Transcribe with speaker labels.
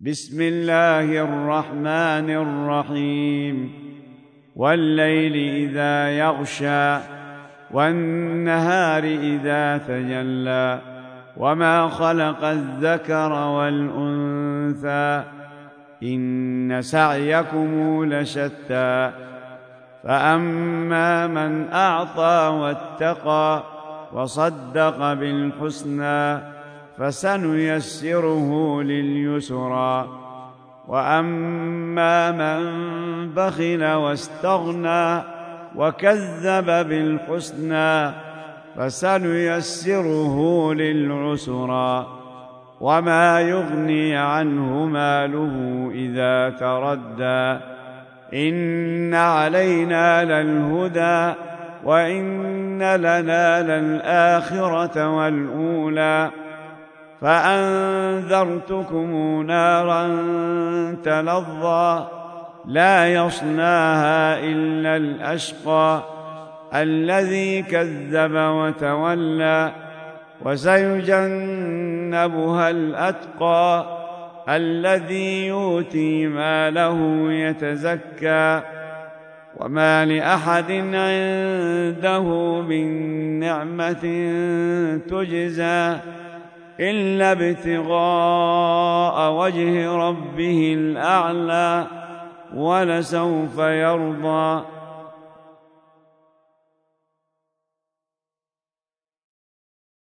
Speaker 1: بسم الله الرحمن الرحيم والليل إذا يغشى والنهار إذا تجلى وما خلق الذكر والأنثى إن سعيكم لشتى فأما من أعطى واتقى وصدق بالحسنى فسنيسره لليسرى وأما من بخل واستغنى وكذب بالحسنى فسنيسره للعسرى وما يغني عنه ماله إذا تردى إن علينا للهدى وإن لنا للآخرة والأولى فأنذرتكم نارا تلظى لا يصلاها إلا الأشقى الذي كذب وتولى وسيجنبها الأتقى الذي يؤتي ماله يتزكى وما لأحد عنده من نعمة تجزى إلا ابتغاء وجه ربه الأعلى ولسوف يرضى